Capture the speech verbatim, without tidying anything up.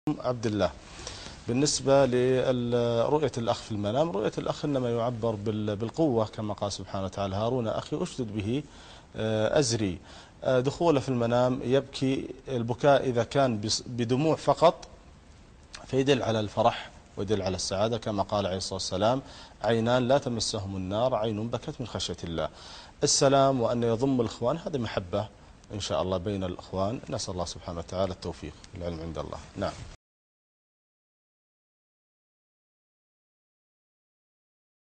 عبد الله، بالنسبة لرؤية الأخ في المنام، رؤية الأخ إنما يعبر بالقوة كما قال سبحانه وتعالى: هارون أخي أشدد به أزري. دخوله في المنام يبكي، البكاء إذا كان بدموع فقط فيدل على الفرح ويدل على السعادة، كما قال عليه الصلاة والسلام: عينان لا تمسهم النار، عين بكت من خشية الله. السلام وأن يضم الإخوان هذه محبة إن شاء الله بين الإخوان، نسأل الله سبحانه وتعالى التوفيق، العلم عند الله. نعم.